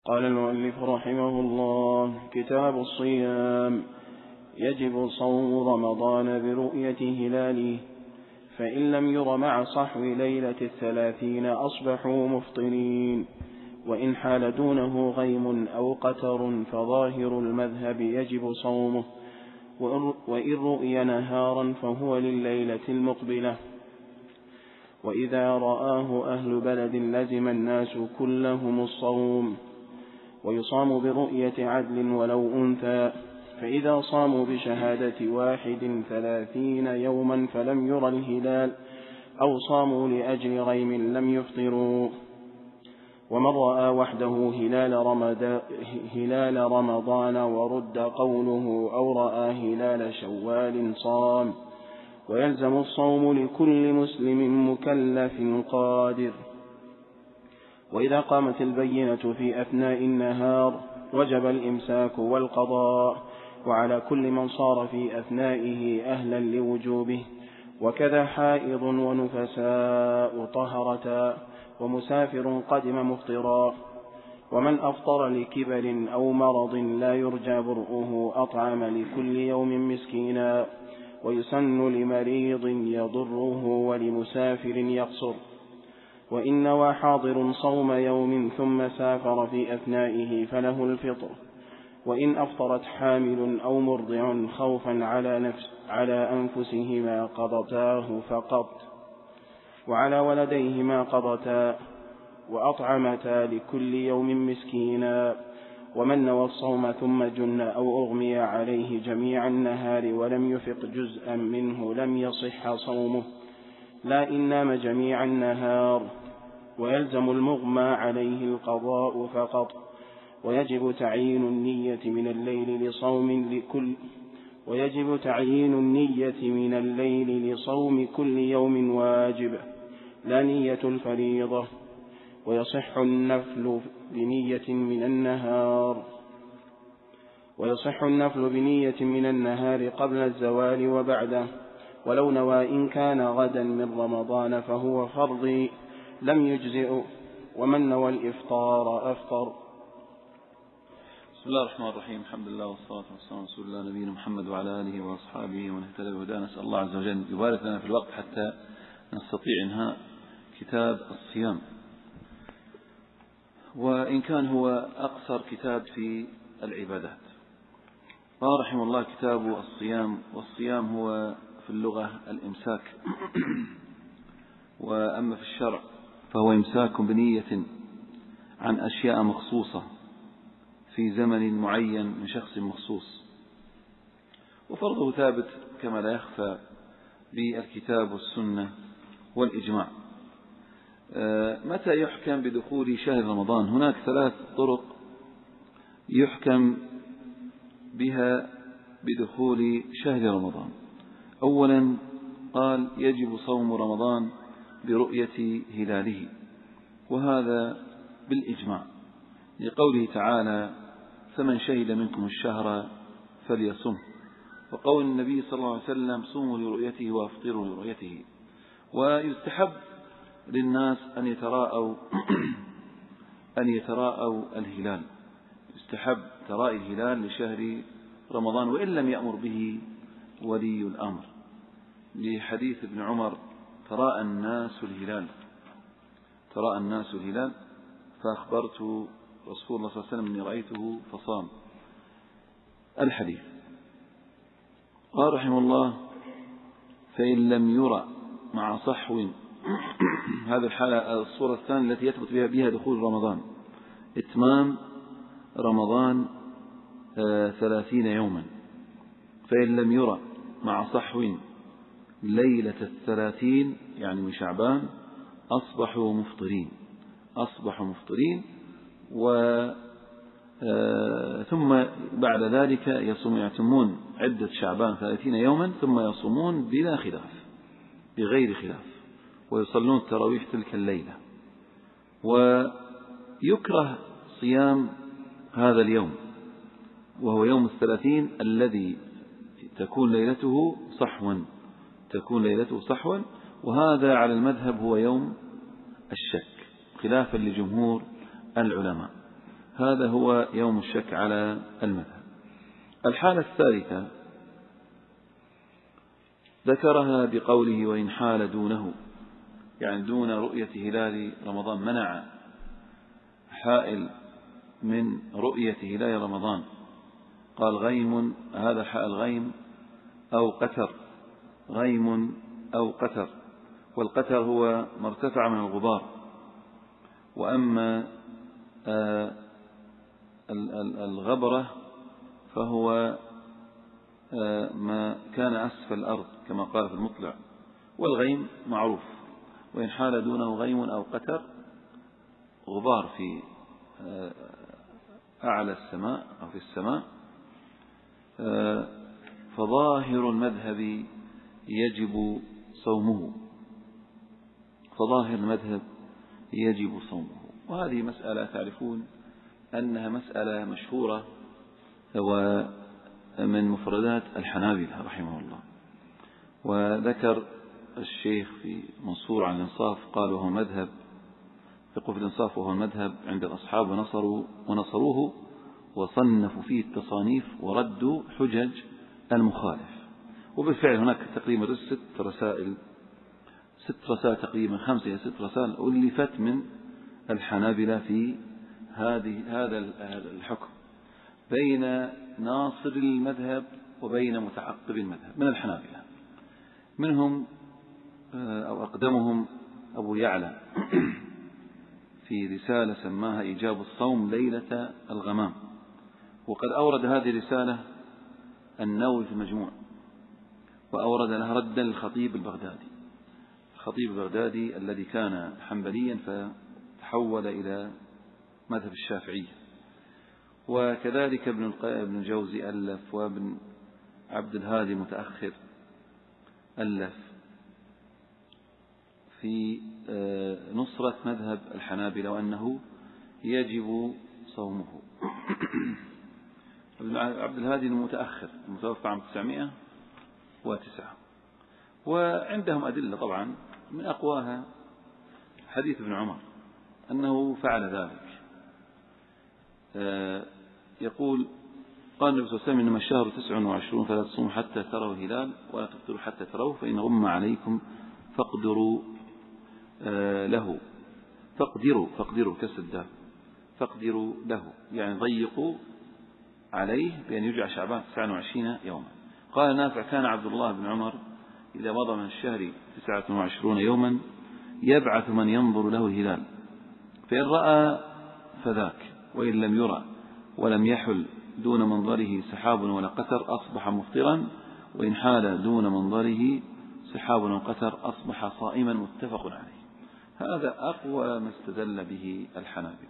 قال المؤلف رحمه الله: كتاب الصيام. يجب صوم رمضان برؤية هلاله، فإن لم ير مع صحو ليلة 30 أصبحوا مفطرين، وإن حال دونه غيم أو قتر فظاهر المذهب يجب صومه، وإن رؤي نهارا فهو لليلة المقبلة. وإذا رآه أهل بلد لزم الناس كلهم الصوم، ويصام برؤية عدل ولو أنثى، فإذا صاموا بشهادة 31 يوما فلم ير الهلال أو صاموا لأجل غيم لم يفطروا. ومن رأى وحده هلال رمضان ورد قوله أو رأى هلال شوال صام، ويلزم الصوم لكل مسلم مكلف قادر. وإذا قامت البينة في أثناء النهار وجب الإمساك والقضاء، وعلى كل من صار في أثنائه أهلا لوجوبه، وكذا حائض ونفساء طهرتا ومسافر قدم مفطرا. ومن أفطر لكبر أو مرض لا يرجى برؤه أطعم لكل يوم مسكينا، ويسن لمريض يضره ولمسافر يقصر. وإن نوى حاضر صوم يوم ثم سافر في أثنائه فله الفطر. وإن أفطرت حامل أو مرضع خوفا على أنفسهما قضتاه فقط، وعلى ولديهما قضتا، وأطعمتا لكل يوم مسكينا. ومن نوى الصوم ثم جن أو أغمي عليه جميع النهار ولم يفق جزءا منه لم يصح صومه، لا إن نام جميع النهار، ويلزم المغمى عليه القضاء فقط. ويجب تعيين النية من الليل لصوم كل يوم واجب، لا نية الفريضة. ويصح النفل بنية من النهار قبل الزوال وبعده، ولو نوى إن كان غدا من رمضان فهو فرض لم يجزئ، ومن نوى الإفطار أفطر. بسم الله الرحمن الرحيم. الحمد لله والصلاة والسلام على رسول الله نبينا محمد وعلى آله وأصحابه ومن اهتدى بهداه. نسأل الله عز وجل يبارك لنا في الوقت حتى نستطيع إنهاء كتاب الصيام، وإن كان هو أقصر كتاب في العبادات. قال رحمه الله: كتاب الصيام. والصيام هو في اللغة الإمساك، وأما في الشرع فهو إمساك بنية عن أشياء مخصوصة في زمن معين من شخص مخصوص، وفرضه ثابت كما لا يخفى بالكتاب والسنة والإجماع. متى يحكم بدخول شهر رمضان؟ هناك 3 طرق يحكم بها بدخول شهر رمضان. أولا قال: يجب صوم رمضان برؤية هلاله، وهذا بالإجماع لقوله تعالى: فمن شهد منكم الشهر فليصم، وقول النبي صلى الله عليه وسلم: صوموا لرؤيته وافطروا لرؤيته. ويستحب للناس أن يتراءوا الهلال، يستحب تراءي الهلال لشهر رمضان وإن لم يأمر به ولي الأمر، لحديث ابن عمر: تراءى الناس الهلال فأخبرت رسول الله صلى الله عليه وسلم أني رأيته فصام. الحديث. قال رحمه الله: فإن لم يرى مع صحو. هذه الحالة الصورة الثانية التي يثبت بها دخول رمضان: إتمام رمضان 30 يوما. فإن لم يرى مع صحو ليلة 30 يعني من شعبان أصبحوا مفطرين. ثم بعد ذلك يتمون عدة شعبان 30 يوما، ثم يصومون بغير خلاف، ويصلون التراويح تلك الليلة. ويكره صيام هذا اليوم، وهو يوم 30 الذي تكون ليلته صحوا، وهذا على المذهب هو يوم الشك خلافا لجمهور العلماء. هذا هو يوم الشك على المذهب. الحالة الثالثة ذكرها بقوله وإن حال دونه، يعني دون رؤية هلال رمضان، منع حائل من رؤية هلال رمضان، قال غيم، هذا حائل غيم أو قتر، غيم أو قتر، والقتر هو ما ارتفع من الغبار، وأما الغبرة فهو ما كان أسفل الأرض كما قال في المطلع، والغيم معروف. وإن حال دونه غيم أو قتر، غبار في أعلى السماء أو في السماء، فظاهر المذهب يجب صومه، فظاهر المذهب يجب صومه. وهذه مسألة تعرفون أنها مسألة مشهورة ومن مفردات الحنابلة رحمه الله. وذكر الشيخ في منصور عن الإنصاف قال وهو مذهب، يقول في الإنصاف وهو المذهب عند الأصحاب ونصروه وصنفوا فيه التصانيف وردوا حجج المخالف. وبالفعل هناك تقريبا 6 رسائل تقريبا 5 إلى 6 رسائل ألفت من الحنابلة في هذا الحكم بين ناصر المذهب وبين متعقب المذهب من الحنابلة. منهم أو أقدمهم أبو يعلى في رسالة سماها إيجاب الصوم ليلة الغمام، وقد أورد هذه الرسالة النووي في المجموع، وأورد لها ردا للخطيب البغدادي، الخطيب البغدادي الذي كان حنبليا فتحول إلى مذهب الشافعية. وكذلك ابن الجوزي ألف، وابن عبد الهادي المتأخر ألف في نصرة مذهب الحنابلة وأنه يجب صومه. ابن عبد الهادي المتأخر المتوفى عام 909، وعندهم أدلة طبعا من أقواها حديث ابن عمر أنه فعل ذلك. يقول قال النبي صلى الله عليه وسلم إنما الشهر 29 فلا تصوموا حتى تروا الهلال ولا تفطروا حتى تروه، فإن غم عليكم فاقدروا له، فاقدروا كسر الدال، فاقدروا له يعني ضيقوا عليه بأن يرجع شعبان 29 يوما. قال نافع كان عبد الله بن عمر إذا مضى من الشهر 29 يوما يبعث من ينظر له الهلال، فإن رأى فذاك، وإن لم يرى ولم يحل دون منظره سحاب ولا قتر أصبح مفطرا، وإن حال دون منظره سحاب وقتر أصبح صائما، متفق عليه. هذا أقوى ما استدل به الحنابلة.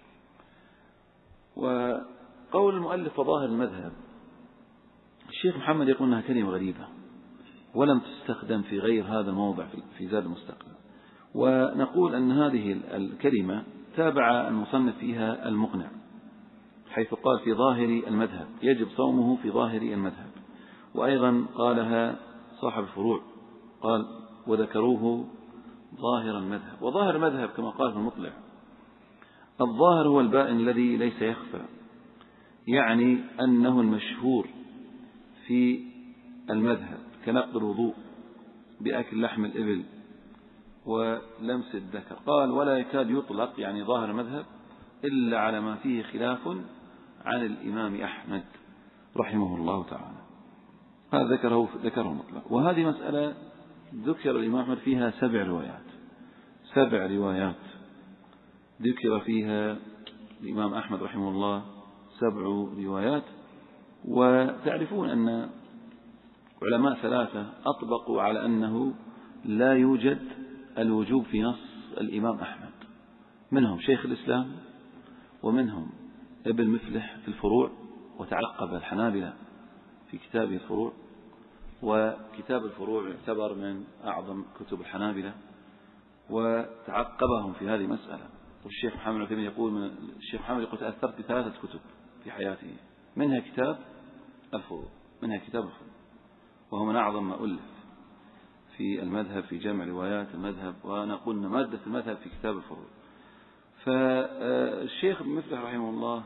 وقول المؤلف وظاهر المذهب، الشيخ محمد يقول أنها كلمة غريبة ولم تستخدم في غير هذا الموضع في زاد المستقبل، ونقول أن هذه الكلمة تابع المصنف فيها المقنع، حيث قال في ظاهر المذهب يجب صومه في ظاهر المذهب، وأيضا قالها صاحب الفروع قال وذكروه ظاهر المذهب. وظاهر المذهب كما قال في المطلع الظاهر هو البائن الذي ليس يخفى، يعني أنه المشهور في المذهب كنقض الوضوء بأكل لحم الإبل ولمس الذكر. قال ولا يكاد يطلق يعني ظاهر المذهب إلا على ما فيه خلاف عن الإمام أحمد رحمه الله تعالى. هذا ذكره مطلق. وهذه مسألة ذكر الإمام أحمد فيها 7 روايات ذكر فيها الإمام أحمد رحمه الله 7 روايات. وتعرفون أن علماء 3 أطبقوا على أنه لا يوجد الوجوب في نص الإمام أحمد، منهم شيخ الإسلام ومنهم ابن مفلح في الفروع، وتعقب الحنابلة في كتابه الفروع، وكتاب الفروع يعتبر من أعظم كتب الحنابلة وتعقبهم في هذه المسألة. والشيخ محمد العثيمين يقول تأثرت ب3 كتب في حياته، منها كتاب الفروع وهو من أعظم ما ألف في المذهب في جمع روايات المذهب، ونقول مادة المذهب في كتاب الفروع. فالشيخ ابن مفلح رحمه الله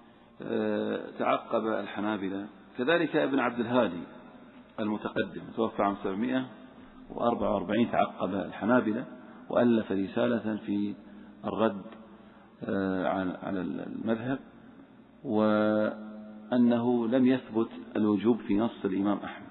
تعقب الحنابلة، كذلك ابن عبد الهادي المتقدم توفى عام 744 تعقب الحنابلة وألف رسالة في الرد على المذهب، وأنه لم يثبت الوجوب في نص الإمام أحمد،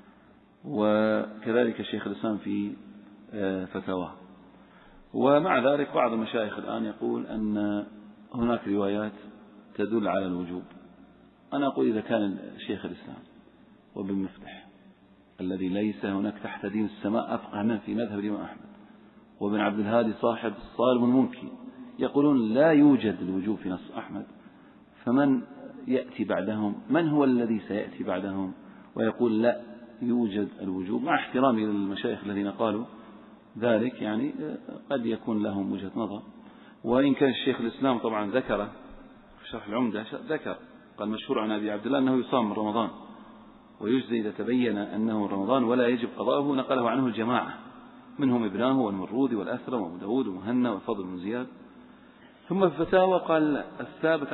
وكذلك الشيخ الإسلام في فتاواه. ومع ذلك بعض المشايخ الآن يقول أن هناك روايات تدل على الوجوب. أنا أقول إذا كان الشيخ الإسلام وابن مفلح الذي ليس هناك تحت دين السماء أفقه منه في مذهب الإمام أحمد، وابن عبد الهادي صاحب الصارم المنكي يقولون لا يوجد الوجوب في نص أحمد، فمن يأتي بعدهم؟ من هو الذي سيأتي بعدهم ويقول لا يوجد الوجوب؟ مع احترامي للمشايخ الذين قالوا ذلك، يعني قد يكون لهم وجهة نظر. وإن كان الشيخ الإسلام طبعا ذكر في شرح العمدة، ذكر قال مشهور عن أبي عبد الله أنه يصام من رمضان ويجزي إذا تبين أنه من رمضان ولا يجب قضاؤه، نقله عنه الجماعة منهم ابناه والمرودي والأثرم وأبو داود ومهنا والفضل بن زياد. ثم في الفتاوى قال الثابت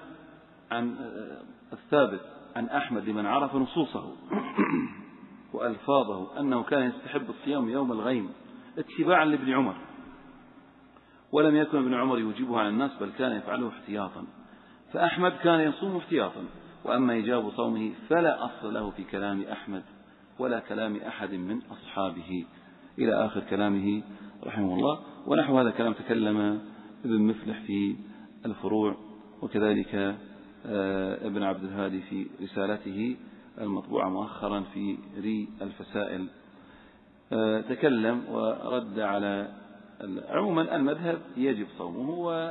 عن أحمد لمن عرف نصوصه وألفاظه أنه كان يستحب الصيام يوم الغيم اتباعا لابن عمر، ولم يكن ابن عمر يوجبه على الناس بل كان يفعله احتياطا، فأحمد كان يصوم احتياطا، وأما إيجاب صومه فلا أصل له في كلام أحمد ولا كلام أحد من أصحابه، إلى آخر كلامه رحمه الله. ونحو هذا كلام تكلم ابن مفلح في الفروع، وكذلك ابن عبد الهادي في رسالته المطبوعة مؤخرا في ري الفسائل تكلم ورد على عموما المذهب يجب صومه.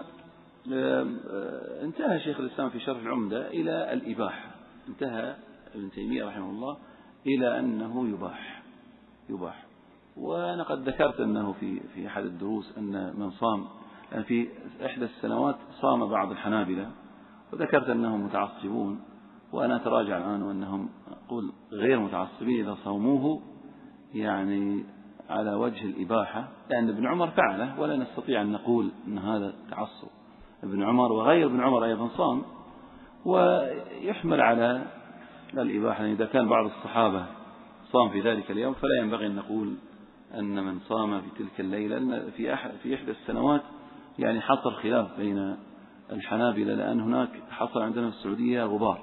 وانتهى شيخ الإسلام في شرح العمدة إلى الإباحة، انتهى ابن تيمية رحمه الله إلى أنه يباح. وأنا قد ذكرت أنه في أحد الدروس أن من صام في إحدى السنوات صام بعض الحنابلة، وذكرت أنهم متعصبون، وأنا أتراجع الآن وأنهم أقول غير متعصبين إذا صوموه يعني على وجه الإباحة، لأن ابن عمر فعله ولا نستطيع أن نقول أن هذا تعصب. ابن عمر وغير ابن عمر أيضا صام، ويحمل على الإباحة. إذا كان بعض الصحابة صام في ذلك اليوم فلا ينبغي أن نقول أن من صام في تلك الليلة. لأن في إحدى السنوات يعني حصل خلاف بين الحنابلة، لأن هناك حصل عندنا في السعودية غبار،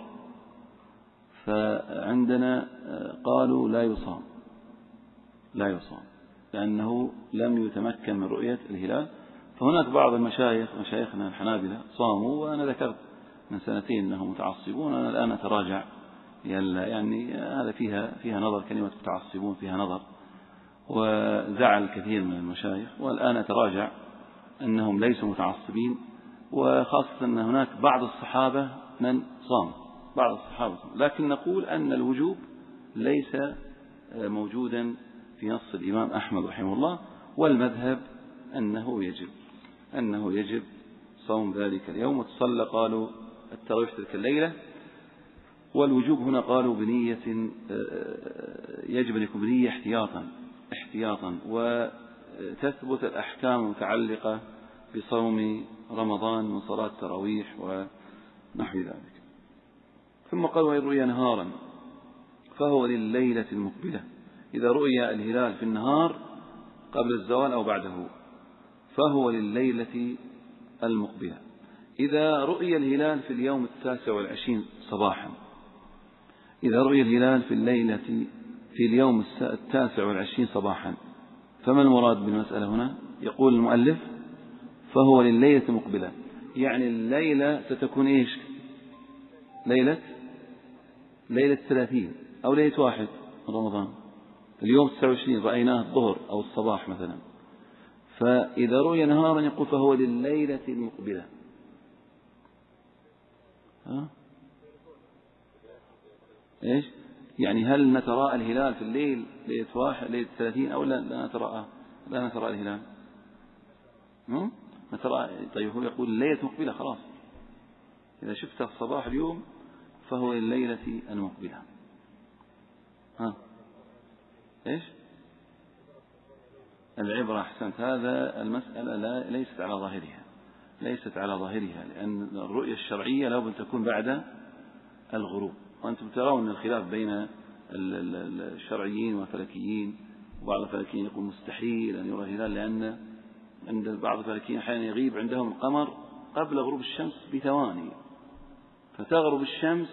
فعندنا قالوا لا يصام لأنه لم يتمكن من رؤية الهلال. فهناك بعض مشايخنا الحنابلة صاموا، وأنا ذكرت من سنتين أنهم متعصبون، أنا الآن أتراجع، يعني هذا فيها نظر، كلمة متعصبون فيها نظر وزعل كثير من المشايخ، والآن أتراجع أنهم ليسوا متعصبين، وخاصة أن هناك بعض الصحابة من صام، بعض الصحابة صام. لكن نقول أن الوجوب ليس موجودا في نص الإمام أحمد رحمه الله، والمذهب أنه يجب صوم ذلك اليوم. وتصلى قالوا التراويح تلك الليلة، والوجوب هنا قالوا بنية، يجب أن يكون بنية احتياطا، وتثبت الأحكام المتعلقة بصوم رمضان من صلاة التراويح ونحو ذلك. ثم قال وإن رؤي نهارا فهو لليلة المقبلة، إذا رؤي الهلال في النهار قبل الزوال أو بعده فهو لليلة المقبلة. إذا رؤي الهلال في اليوم 29 صباحا، إذا رؤي الهلال في اليوم 29 صباحا، فما المراد بالمسألة هنا؟ يقول المؤلف فهو لليلة المقبلة، يعني الليلة ستكون إيش؟ ليلة 30 أو ليلة 1 رمضان. اليوم 29 رأيناه الظهر أو الصباح مثلا، فإذا رؤي نهارا يقول فهو لليلة المقبلة. إيش؟ يعني هل نتراءى الهلال في الليل ليلة 1 ليلة 30 أو لا نتراءى الهلال؟ نتراءى. طيب هو يقول الليلة مقبلة، خلاص إذا شفت الصباح اليوم فهو الليلة المقبلة. إيش؟ العبرة، أحسنت، هذا المسألة ليست على ظاهرها، ليست على ظاهرها، لأن الرؤية الشرعية لابد أن تكون بعد الغروب. وأنتم ترون الخلاف بين الشرعيين والفلكيين، وبعض الفلكيين يقول مستحيل أن يرى الهلال، لأن عند بعض الفلكيين أحيانا يغيب عندهم القمر قبل غروب الشمس بثواني، فتغرب الشمس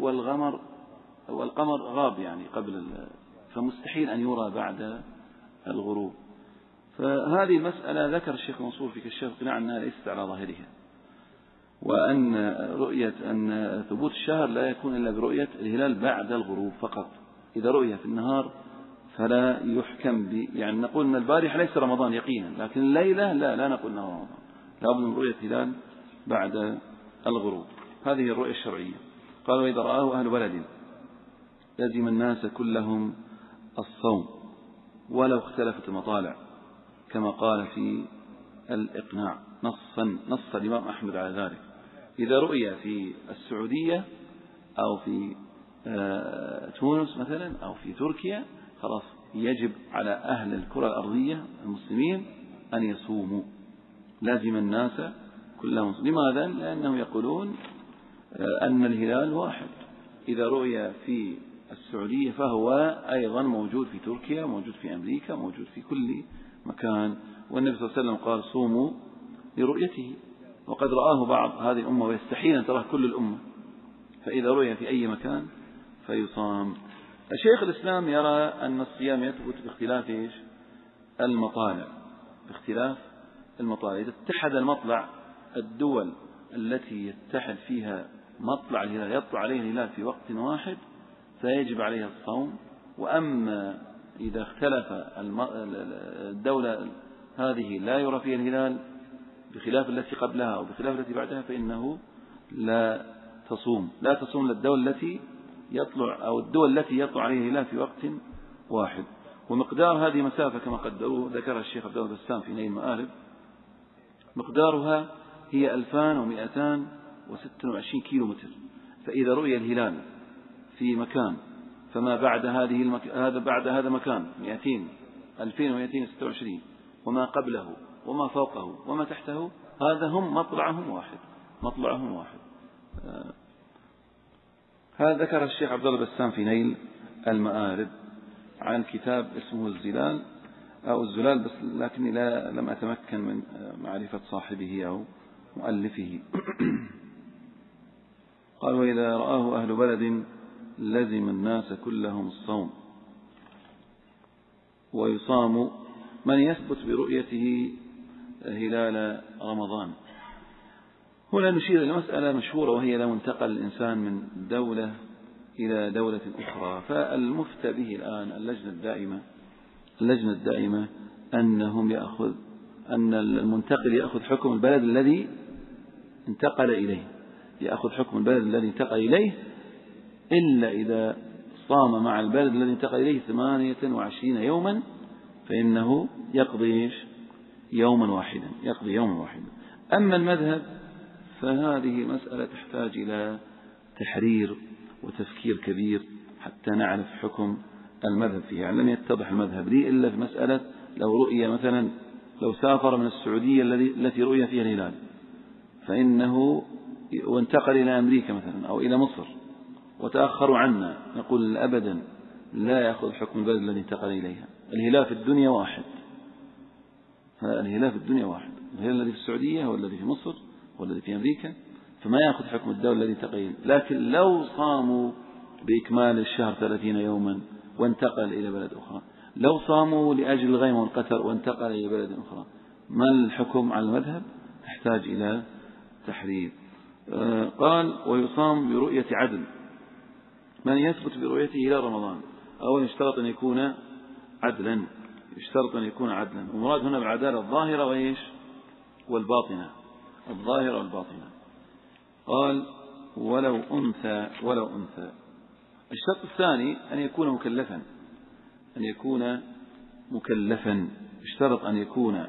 والقمر غاب يعني قبل فمستحيل أن يرى بعد الغروب. فهذه المسألة ذكر الشيخ منصور في كشاف القناع أنها ليست على ظاهرها، وأن رؤية أن ثبوت الشهر لا يكون إلا برؤية الهلال بعد الغروب فقط. إذا رؤية في النهار فلا يحكم يعني نقول أن البارحة ليس رمضان يقينا، لكن الليلة لا نقول أنه رمضان، لابد من رؤية الهلال بعد الغروب. هذه الرؤية الشرعية. قال وإذا رآه أهل بلد لزم الناس كلهم الصوم ولو اختلفت المطالع، كما قال في الإقناع نص الإمام أحمد على ذلك. إذا رؤيا في السعودية أو في تونس مثلا أو في تركيا خلاص يجب على أهل الكرة الأرضية المسلمين أن يصوموا، لازم الناس كلهم. لماذا؟ لأنهم يقولون أن الهلال واحد. إذا رؤيا في السعودية فهو أيضا موجود في تركيا، موجود في أمريكا، موجود في كل مكان. والنبي صلى الله عليه وسلم قال صوموا لرؤيته، وقد رآه بعض هذه الأمة ويستحيل أن تراه كل الأمة، فإذا رؤيا في أي مكان فيصام. الشيخ الإسلام يرى أن الصيام يثبت باختلاف المطالع، باختلاف المطالع. إذا اتحد المطلع، الدول التي يتحد فيها مطلع الهلال يطلع عليه الهلال في وقت واحد فيجب عليها الصوم. وأما إذا اختلف الدولة هذه لا يرى فيها الهلال بخلاف التي قبلها أو بخلاف التي بعدها فإنه لا تصوم للدولة التي يطلع أو الدول التي يطلع عليها الهلال في وقت واحد. ومقدار هذه مسافة كما قدروه ذكرها الشيخ عبد الله البسام في نيل المآرب، مقدارها هي 2226 كيلو متر. فإذا رؤي الهلال في مكان فما بعد بعد هذا مكان 2226، وما قبله وما فوقه وما تحته هذا هم مطلعهم واحد. هذا ذكر الشيخ عبد الله البسام في نيل المآرب عن كتاب اسمه الزلال أو الزلال، بس لكني لم أتمكن من معرفة صاحبه أو مؤلفه. قال وإذا رآه أهل بلد لزم الناس كلهم الصوم ويصام من يثبت برؤيته هلال رمضان. هنا نشير إلى مسألة مشهورة، وهي لو انتقل الإنسان من دولة إلى دولة أخرى، فالمفتى به الآن اللجنة الدائمة أن المنتقل يأخذ حكم البلد الذي انتقل إليه، إلا إذا صام مع البلد الذي انتقل إليه 28 يوما فإنه يقضي يوما واحدا. أما المذهب فهذه مسألة تحتاج إلى تحرير وتفكير كبير حتى نعرف حكم المذهب فيها. يعني لم يتضح المذهب لي إلا في مسألة لو رؤية مثلا، لو سافر من السعودية التي رؤية فيها الهلال فإنه وانتقل إلى أمريكا مثلا أو إلى مصر وتأخروا عنا، نقول أبدا لا يأخذ حكم البلد الذي انتقل إليها. الهلال في الدنيا واحد، الهلال الذي في السعودية هو الذي في مصر والذي في أمريكا، فما يأخذ حكم الدولة التي انتقل إليه. لكن لو صاموا بإكمال الشهر 30 يوما وانتقل إلى بلد أخرى، لو صاموا لأجل الغيم والقتر وانتقل إلى بلد أخرى، ما الحكم على المذهب؟ تحتاج إلى تحرير. قال ويصام برؤية عدل من يثبت برؤيته إلى رمضان. أولا يشترط أن يكون عدلا، ومراد هنا بالعدالة الظاهرة والباطنة. قال ولو أنثى. الشرط الثاني أن يكون مكلفا، اشترط أن يكون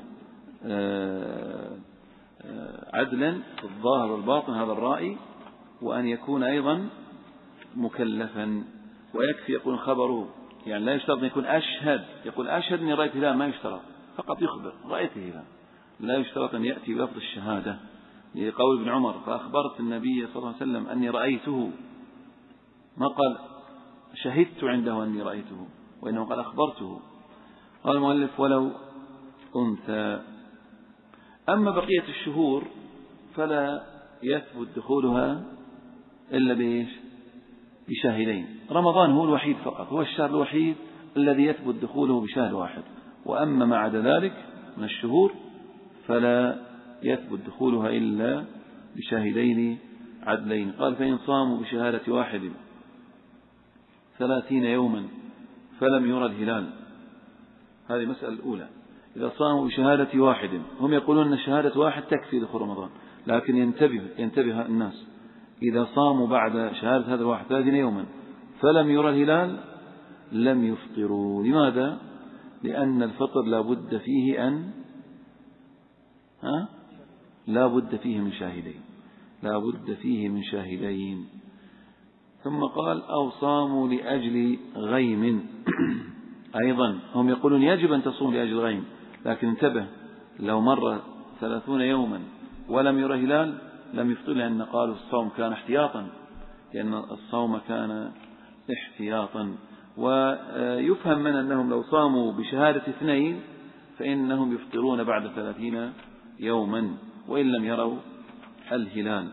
عدلا في الظاهر والباطن، هذا الرأي، وأن يكون أيضا مكلفا. ويكفي يكون خبره، يعني لا يشترط أن يكون يقول أشهد أني رأيت هلال، ما يشترط، فقط يخبر رأيت هلال، لا يشترط أن يأتي بلفظ الشهادة. لقول ابن عمر فأخبرت النبي صلى الله عليه وسلم أني رأيته، ما قال شهدت عنده أني رأيته، وإنه قال أخبرته. قال المؤلف ولو أنثى. أما بقية الشهور فلا يثبت دخولها إلا بإيش؟ بشاهدين. رمضان هو الوحيد فقط، هو الشهر الوحيد الذي يثبت دخوله بشهر واحد، وأما ما عدا ذلك من الشهور فلا يثبت دخولها إلا بشاهدين عدلين. قال فإن صاموا بشهادة واحد 30 يوما فلم يرى الهلال، هذه مسألة الأولى. إذا صاموا بشهادة واحد، هم يقولون أن شهادة واحد تكفي دخول رمضان، لكن ينتبه الناس، إذا صاموا بعد شهادة هذا الواحد 30 يوما فلم يرى الهلال لم يفطروا. لماذا؟ لأن الفطر لا بد فيه من شاهدين، لا بد فيه من شاهدين. ثم قال أو صاموا لأجل غيم أيضا، هم يقولون يجب أن تصوم لأجل غيم، لكن انتبه، لو مر 30 يوما ولم يرى هلال لم يفطر، لأن قالوا الصوم كان احتياطا، لأن الصوم كان احتياطا. ويفهم من أنهم لو صاموا بشهادة 2 فإنهم يفطرون بعد 30 يوما وإن لم يروا الهلال.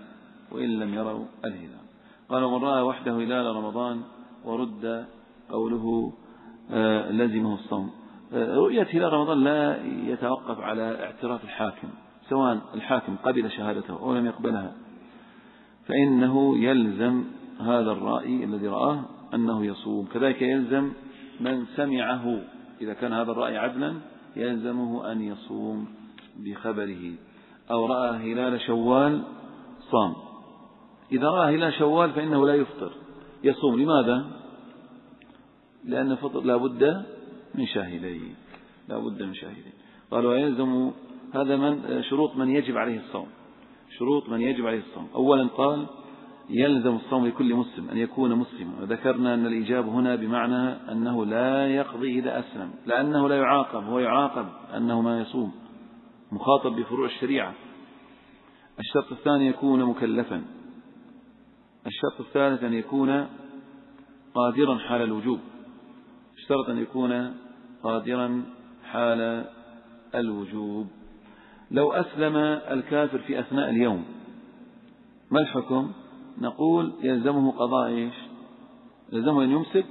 قال من رأى وحده هلال رمضان ورد قوله لزمه الصوم. رؤية هلال رمضان لا يتوقف على اعتراف الحاكم، سواء الحاكم قبل شهادته أو لم يقبلها، فإنه يلزم هذا الرأي الذي رآه أنه يصوم. كذلك يلزم من سمعه، إذا كان هذا الرأي عدلا يلزمه أن يصوم بخبره. أو رأى هلال شوال صام. إذا رأى هلال شوال فإنه لا يفطر، يصوم. لماذا؟ لأن الفطر لا بد من شاهدين. قال ويلزم هذا شروط من يجب عليه الصوم. أولا قال يلزم الصوم لكل مسلم أن يكون مسلما، وذكرنا أن الإجابة هنا بمعنى أنه لا يقضي إذا أسلم، لأنه لا يعاقب، هو يعاقب أنه ما يصوم، مخاطب بفروع الشريعة. الشرط الثاني يكون مكلفا. الشرط الثالث أن يكون قادرا حال الوجوب. اشترط أن يكون قادرا حال الوجوب. لو أسلم الكافر في أثناء اليوم ما الحكم؟ نقول يلزمه قضاء إيش؟ يلزمه أن يمسك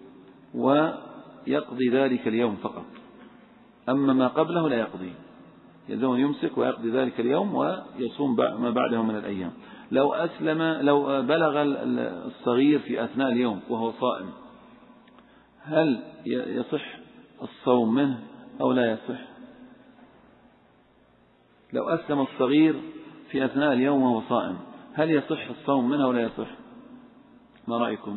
ويقضي ذلك اليوم فقط، أما ما قبله لا يقضي. يلزمه أن يمسك ويقضي ذلك اليوم ويصوم ما بعده من الأيام. لو بلغ الصغير في أثناء اليوم وهو صائم، هل يصح الصوم منه أو لا يصح؟ لو أسلم الصغير في أثناء اليوم وهو صائم، هل يصح الصوم منه أو لا يصح؟ ما رأيكم؟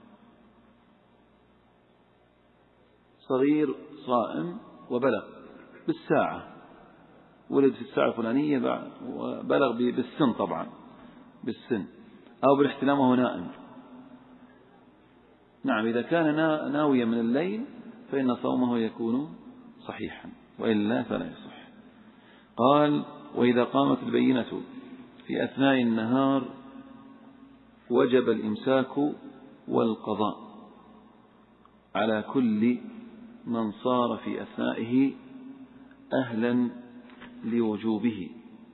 صغير صائم وبلغ بالساعة، ولد في الساعة الفلانية وبلغ بالسن، طبعا بالسن أو بالاحتلام وهو نائم. نعم، إذا كان ناويا من الليل فإن صومه يكون صحيحا، وإلا فلا يصح. قال وإذا قامت البينة في أثناء النهار وجب الإمساك والقضاء على كل من صار في أثنائه أهلا لوجوبه.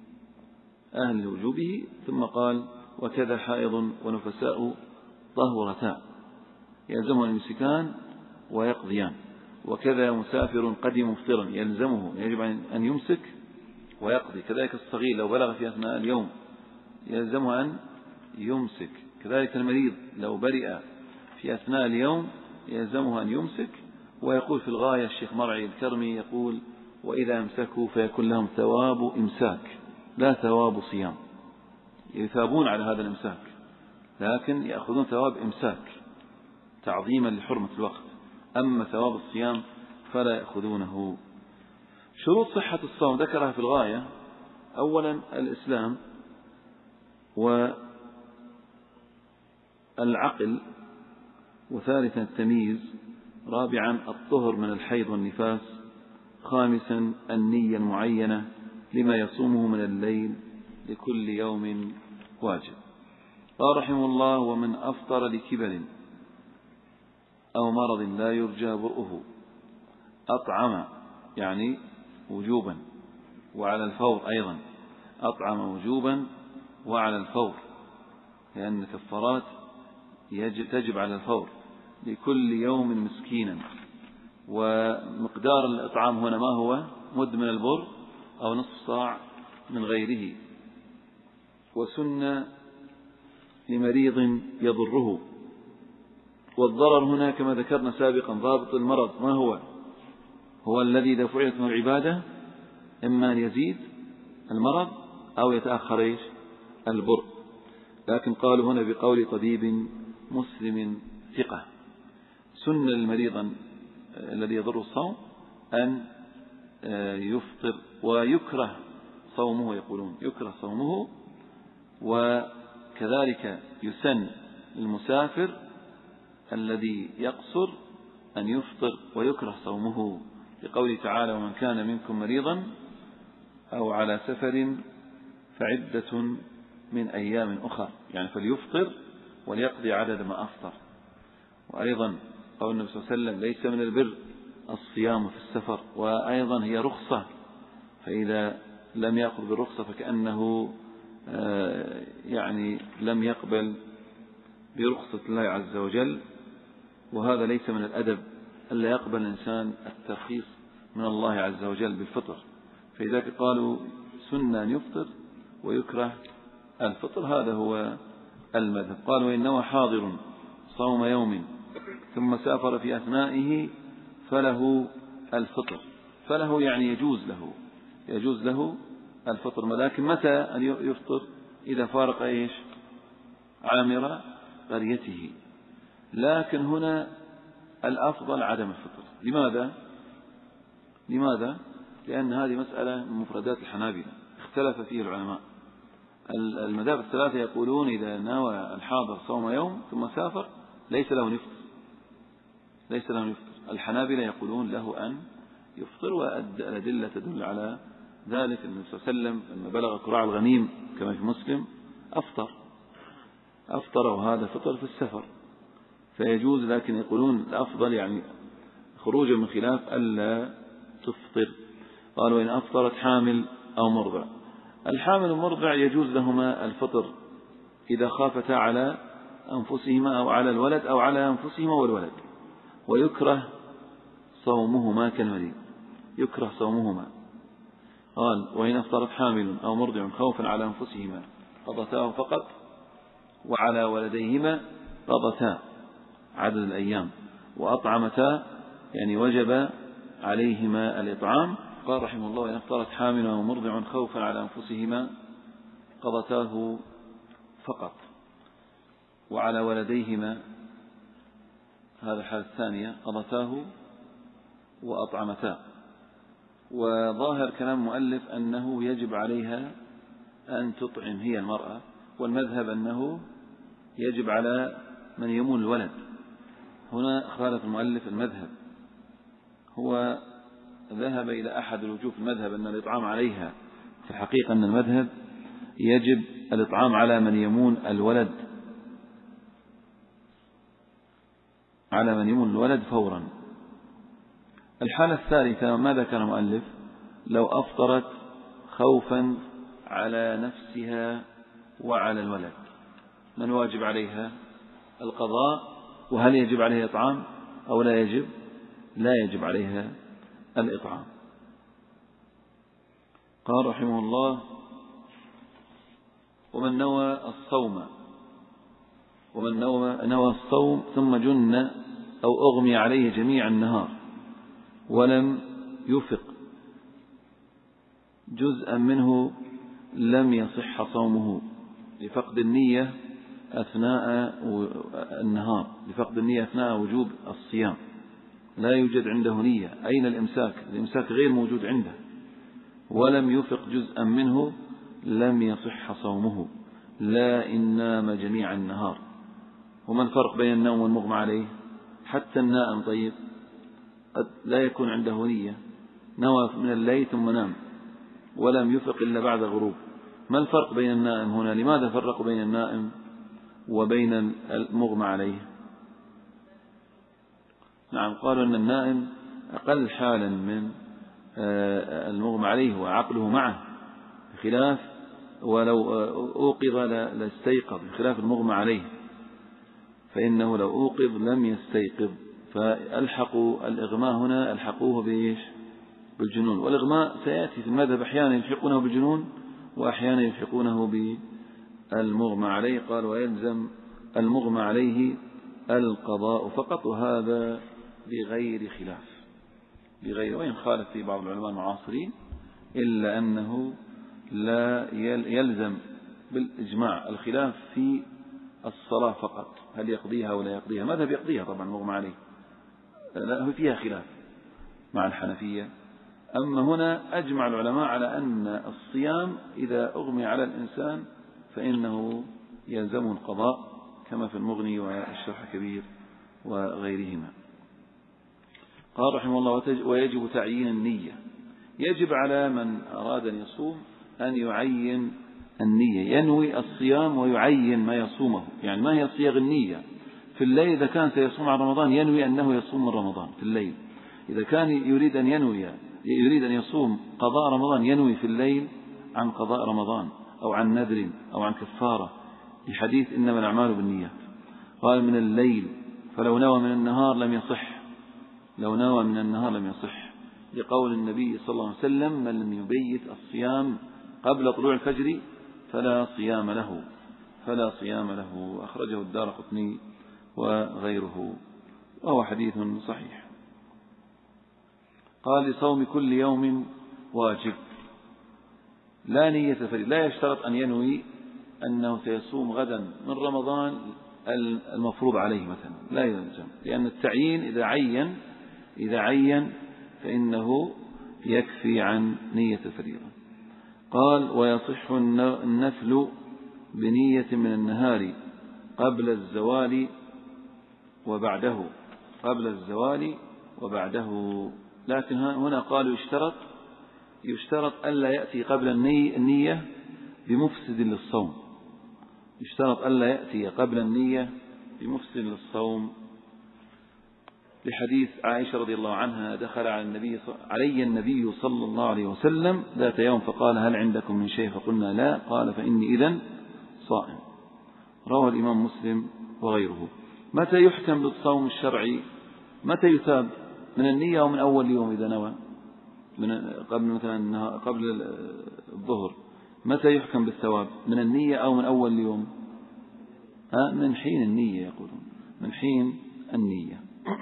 ثم قال وكذا حائض ونفساء طهورتان يلزمه الإمسكان ويقضيان، وكذا مسافر قدم مفطرا يجب أن يمسك ويقضي. كذلك الصغير لو بلغ في أثناء اليوم يلزمه أن يمسك. كذلك المريض لو برئ في أثناء اليوم يلزمه أن يمسك. ويقول في الغاية الشيخ مرعي الكرمي يقول وإذا أمسكوا فيكون لهم ثواب إمساك لا ثواب صيام، يثابون على هذا الإمساك لكن يأخذون ثواب إمساك تعظيما لحرمة الوقت، أما ثواب الصيام فلا يأخذونه. شروط صحة الصوم ذكرها في الغاية: أولا الإسلام والعقل، وثالثا التمييز، رابعا الطهر من الحيض والنفاس، خامسا النية المعينة لما يصومه من الليل لكل يوم واجب. قال رحمه الله: ومن أفطر لكبر أو مرض لا يرجى برؤه أطعم، يعني وجوبا وعلى الفور أيضا، أطعم وجوبا وعلى الفور، لأن الكفارات تجب على الفور لكل يوم مسكينا. ومقدار الإطعام هنا ما هو؟ مد من البر أو نصف صاع من غيره. وسن لمريض يضره. والضرر هنا كما ذكرنا سابقا ضابط المرض ما هو؟ هو الذي إذا فعلت من العبادة إما أن يزيد المرض أو يتأخر البر. لكن قالوا هنا بقول طبيب مسلم ثقة. سن للمريض الذي يضر الصوم أن يفطر، ويكره صومه، يقولون يكره صومه. وكذلك يسن للمسافر الذي يقصر أن يفطر ويكره صومه، لقوله تعالى: ومن كان منكم مريضا أو على سفر فعدة من أيام أخر، يعني فليفطر وليقضي عدد ما أفطر. وأيضا قول النبي صلى الله عليه وسلم: ليس من البر الصيام في السفر. وأيضا هي رخصة، فإذا لم يأخذ بالرخصة فكأنه يعني لم يقبل برخصة الله عز وجل، وهذا ليس من الأدب ألا يقبل الإنسان الترخيص من الله عز وجل بالفطر. فلذلك قالوا سنة أن يفطر ويكره الفطر، هذا هو المذهب. قالوا: وإنه حاضر صوم يوم ثم سافر في أثنائه فله الفطر. فله يعني يجوز له الفطر، ولكن متى أن يفطر؟ إذا فارق عامر قريته. لكن هنا الأفضل عدم الفطر. لماذا؟ لأن هذه مسألة من مفردات الحنابلة اختلف فيه العلماء. المذاهب الثلاثة يقولون إذا نوى الحاضر صوم يوم ثم سافر ليس له يفطر. الحنابلة يقولون له أن يفطر، والأدلة تدل على ذلك. النبي صلى الله عليه وسلم لما بلغ قراع الغنيم كما في مسلم أفطر، وهذا فطر في السفر فيجوز. لكن يقولون الأفضل يعني خروجا من خلاف ألا تفطر. قالوا: إن أفطرت حامل أو مرضع. الحامل والمرضع يجوز لهما الفطر إذا خافتا على أنفسهما أو على الولد أو على أنفسهما والولد، ويكره صومهما كالمريض، يكره صومهما. قال: وإن أفطرت حامل أو مرضع خوفا على أنفسهما قضتا فقط، وعلى ولديهما قضتا عدد الأيام، وأطعمتا يعني وجب عليهما الإطعام. قال رحمه الله: وإن أفطرت حامل أو مرضع خوفا على أنفسهما قضتاه فقط، وعلى ولديهما، هذا الحالة الثانية، قضتاه وأطعمتا. وظاهر كلام مؤلف أنه يجب عليها أن تطعم هي المرأة، والمذهب أنه يجب على من يمون الولد. هنا خالف المؤلف المذهب، هو ذهب إلى أحد الوجوه في المذهب أن الإطعام عليها. في الحقيقة أن المذهب يجب الإطعام على من يمون الولد، فورا. الحالة الثالثة ماذا كان المؤلف؟ لو أفطرت خوفا على نفسها وعلى الولد، من واجب عليها القضاء؟ وهل يجب عليها إطعام أو لا يجب؟ لا يجب عليها الإطعام. قال رحمه الله: ومن نوى الصوم ثم جن أو أغمي عليه جميع النهار ولم يفق جزءا منه لم يصح صومه لفقد النية أثناء النهار، لفقد النية أثناء وجوب الصيام. لا يوجد عنده نية. أين الإمساك غير موجود عنده. ولم يفق جزءا منه لم يصح صومه، لا إن نام جميع النهار. وما الفرق بين النوم والمغمى عليه؟ حتى النائم طيب قد لا يكون عنده نية، نوى من الليل ثم نام ولم يفق إلا بعد الغروب، ما الفرق بين النائم هنا؟ لماذا فرقوا بين النائم وبين المغمى عليه؟ نعم، قالوا أن النائم أقل حالا من المغمى عليه وعقله معه، بخلاف ولو أوقظ لاستيقظ، بخلاف المغمى عليه فإنه لو أوقظ لم يستيقظ. فألحقوا الإغماء هنا ألحقوه بإيش؟ بالجنون. والإغماء سيأتي في المذهب أحيانا يلحقونه بالجنون وأحيانا يلحقونه بالمغمى عليه. قال ويلزم المغمى عليه القضاء فقط، وهذا بغير خلاف، بغير، وإن خالف في بعض العلماء المعاصرين، إلا أنه لا يلزم بالإجماع الخلاف في الصلاة فقط، هل يقضيها ولا يقضيها. ماذا بيقضيها طبعا مغمى عليه، لا، فيها خلاف مع الحنفية. أما هنا أجمع العلماء على أن الصيام إذا أغمي على الإنسان فإنه يلزمه القضاء، كما في المغني والشرح الكبير وغيرهما. قال رحمه الله ويجب تعيين النية. يجب على من أراد أن يصوم أن يعين النية، ينوي الصيام ويعين ما يصومه. يعني ما هي صيغ النية؟ في الليل إذا كان سيصوم عن رمضان ينوي أنه يصوم من رمضان في الليل. إذا كان يريد أن يصوم قضاء رمضان ينوي في الليل عن قضاء رمضان أو عن نذر أو عن كفارة، لحديث إنما الأعمال بالنيات. قال من الليل، فلو نوى من النهار لم يصح، لو نوى من النهار لم يصح، لقول النبي صلى الله عليه وسلم من لم يبيت الصيام قبل طلوع الفجر فلا صيام له، فلا صيام له. أخرجه الدارقطني وغيره وهو حديث صحيح. قال لصوم كل يوم واجب، لا نية فريضة، لا يشترط أن ينوي أنه سيصوم غدا من رمضان المفروض عليه مثلا، لا يلزم، لأن التعيين إذا عين فإنه يكفي عن نية الفريضة. قال ويصح النفل بنية من النهار قبل الزوال وبعده، قبل الزوال وبعده. لكن هنا قالوا يشترط ألا يأتي قبل النية بمفسد للصوم، يشترط ألا يأتي قبل النية بمفسد للصوم، لحديث عائشة رضي الله عنها دخل علي النبي صلى الله عليه وسلم ذات يوم فقال هل عندكم من شيء؟ فقلنا لا، قال فإني إذن صائم. رواه الإمام مسلم وغيره. متى يحكم بالصوم الشرعي؟ متى يثاب؟ من النية أو من أول يوم إذا نوى قبل الظهر؟ متى يحكم بالثواب؟ من النية أو من أول يوم؟ من حين النية، يقولون من حين النية.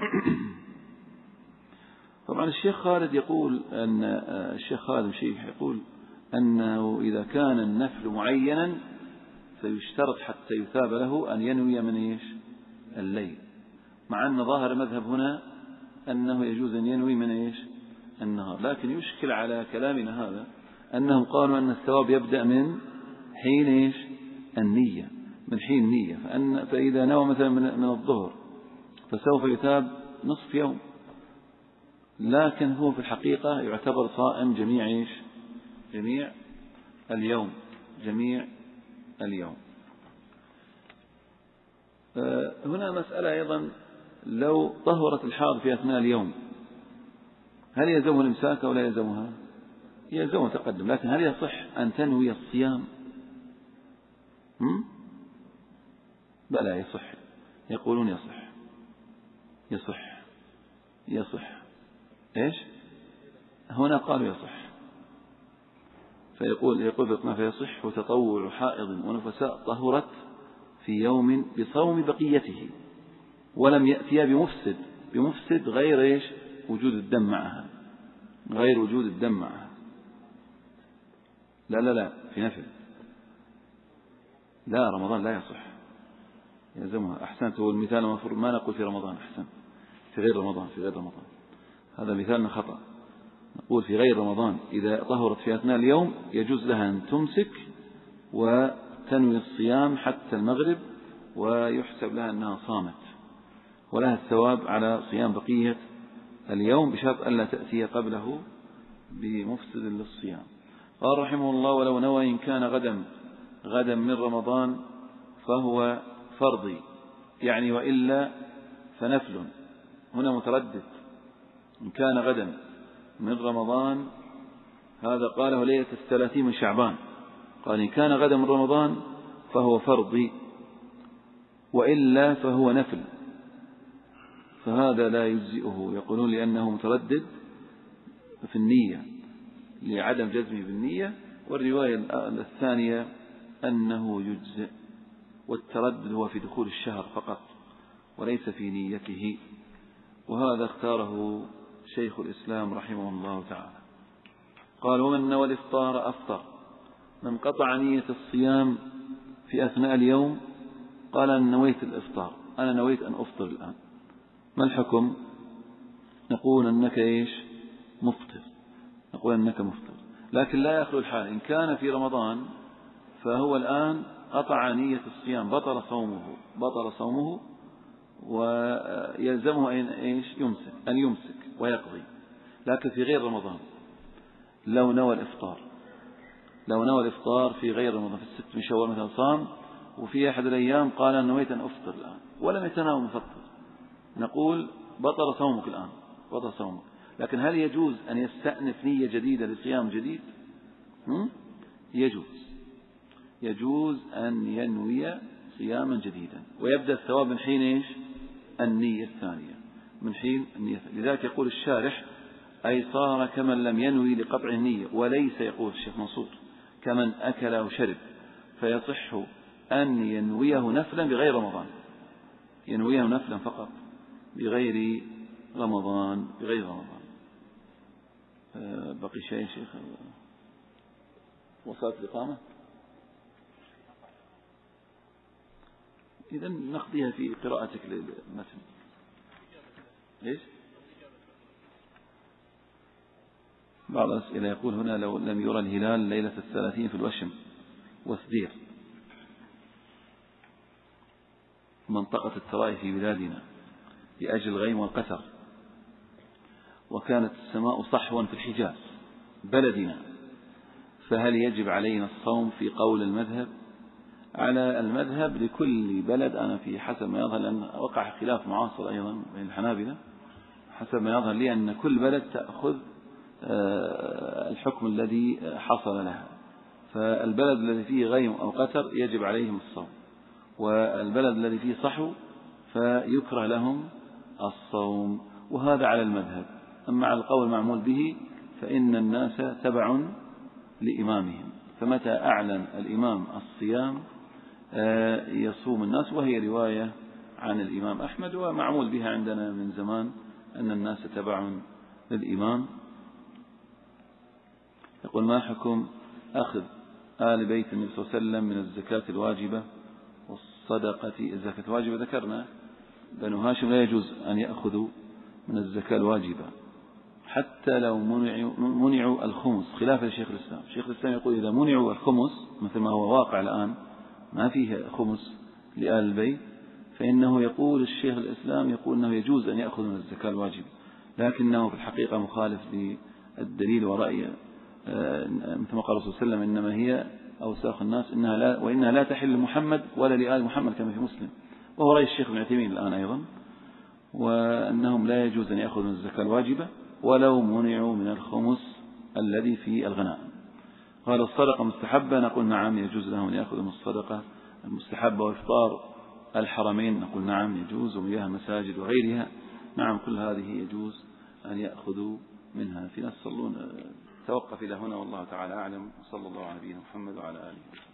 طبعا الشيخ خالد يقول أن الشيخ خالد الشيخ يقول أنه إذا كان النفل معينا فيشترط حتى يثاب له أن ينوي من إيش؟ الليل، مع أن ظاهر مذهب هنا أنه يجوز أن ينوي من إيش؟ النهار. لكن يشكل على كلامنا هذا أنهم قالوا أن الثواب يبدأ من حين إيش؟ النية، من حين النية. فإذا نوى مثلا من الظهر فسوف يثاب نصف يوم، لكن هو في الحقيقة يعتبر صائم جميع إيش؟ جميع اليوم، جميع اليوم. هنا مسألة أيضا، لو طهرت الحائض في أثناء اليوم هل يلزمها الإمساك أو لا يلزمها؟ يلزمها تقدم، لكن هل يصح أن تنوي الصيام؟ بلى يصح، يقولون يصح. إيش؟ هنا قالوا يصح، فيقول فيصح تطوع حائض ونفساء طهرت في يوم بصوم بقيته ولم يأتيها بمفسد غير إيش؟ وجود الدم معها، غير وجود الدم معها. لا في نفل، لا رمضان لا يصح، يلزمها. أحسنت، هو المثال المفروض ما نقول في رمضان، أحسن، في غير رمضان، هذا مثالنا خطأ. نقول في غير رمضان إذا طهرت في أثناء اليوم يجوز لها أن تمسك وتنوي الصيام حتى المغرب، ويحسب لها أنها صامت ولها الثواب على صيام بقية اليوم، بشرط ألا تأتي قبله بمفسد للصيام. قال رحمه الله: ولو نوى إن كان غدا من رمضان فهو فرضي، يعني وإلا فنفل. هنا متردد، إن كان غدا من رمضان، هذا قاله ليلة 30 من شعبان، قال إن كان غدا من رمضان فهو فرضي وإلا فهو نفل، فهذا لا يجزئه. يقولون لأنه متردد في النية لعدم جزمه بالنية، والرواية الثانية أنه يجزئ، والتردد هو في دخول الشهر فقط وليس في نيته، وهذا اختاره شيخ الإسلام رحمه الله تعالى. قال: ومن نوى الإفطار أفطر. من قطع نية الصيام في أثناء اليوم قال: أنا نويت الإفطار، أنا نويت أن أفطر الآن، ما الحكم؟ نقول أنك إيش؟ مفطر، نقول أنك مفطر، لكن لا يخلو الحال، إن كان في رمضان فهو الآن قطع نية الصيام، بطل صومه ويلزمه أن يمسك ويقضي. لكن في غير رمضان لو نوى الإفطار في غير رمضان، في 6 من شوال مثلا صام، وفي أحد الأيام قال أنا نويت أن أفطر الآن ولم يتناول مفطر، نقول بطل صومك الآن، بطل صومك. لكن هل يجوز أن يستأنف نية جديدة لصيام جديد؟ يجوز أن ينوي صياما جديدا، ويبدأ الثواب من حين النية الثانية، من حين النية. لذلك يقول الشارح: أي صار كمن لم ينوي لقطع النية، وليس، يقول الشيخ منصور، كمن أكل أو شرب، فيصح أن ينويه نفلا بغير رمضان، ينويه نفلا فقط بغير رمضان. بقي شيء شيخ؟ وصلت الإقامة؟ إذن نقضيها في قراءتك للمتن. ليش؟ بعض الأسئلة يقول هنا: لو لم يرى الهلال ليلة 30 في الوشم وسدير منطقة الترائي في بلادنا لأجل الغيم والقتر، وكانت السماء صحوا في الحجاز بلدنا، فهل يجب علينا الصوم في قول المذهب؟ على المذهب لكل بلد، أنا في حسب ما يظهر، لأن وقع خلاف معاصر أيضا بين الحنابلة، حسب ما يظهر لي أن كل بلد تأخذ الحكم الذي حصل لها، فالبلد الذي فيه غيم أو قتر يجب عليهم الصوم، والبلد الذي فيه صحو فيكره لهم الصوم، وهذا على المذهب. أما على القول المعمول به فإن الناس تبع لإمامهم، فمتى أعلن الإمام الصيام يصوم الناس، وهي رواية عن الإمام أحمد ومعمول بها عندنا من زمان، أن الناس تبع للإمام. يقول: ما حكم أخذ آل بيت النبي صلى الله عليه وسلم من الزكاة الواجبة والصدقة؟ الزكاة الواجبة ذكرنا بنو هاشم لا يجوز أن يأخذوا من الزكاة الواجبة حتى لو منعوا الخمس، خلافا لشيخ الإسلام. شيخ الإسلام يقول إذا منعوا الخمس مثل ما هو واقع الآن، ما فيه خمس لآل البيت، فإنه يقول الشيخ الإسلام يقول أنه يجوز أن يأخذ من الزكاة الواجبة، لكنه في الحقيقة مخالف للدليل ورأي، مثل ما قال الرسول صلى الله عليه وسلم: إنما هي أوساخ الناس وإنها لا تحل لمحمد ولا لآل محمد، كما في مسلم، وهو رأي الشيخ ابن عثيمين الآن أيضا، وأنهم لا يجوز أن يأخذوا من الزكاة الواجبة ولو منعوا من الخمس الذي في الغنائم. قال: الصدقة مستحبة؟ نقول نعم، يجوز لهم أن يأخذوا من الصدقة المستحبة. وإفطار الحرمين نقول نعم يجوز، ومياه المساجد وغيرها نعم، كل هذه يجوز أن يأخذوا منها. في ناس يصلون. توقف إلى هنا والله تعالى أعلم، صلى الله على نبينا محمد وعلى آله وسلم.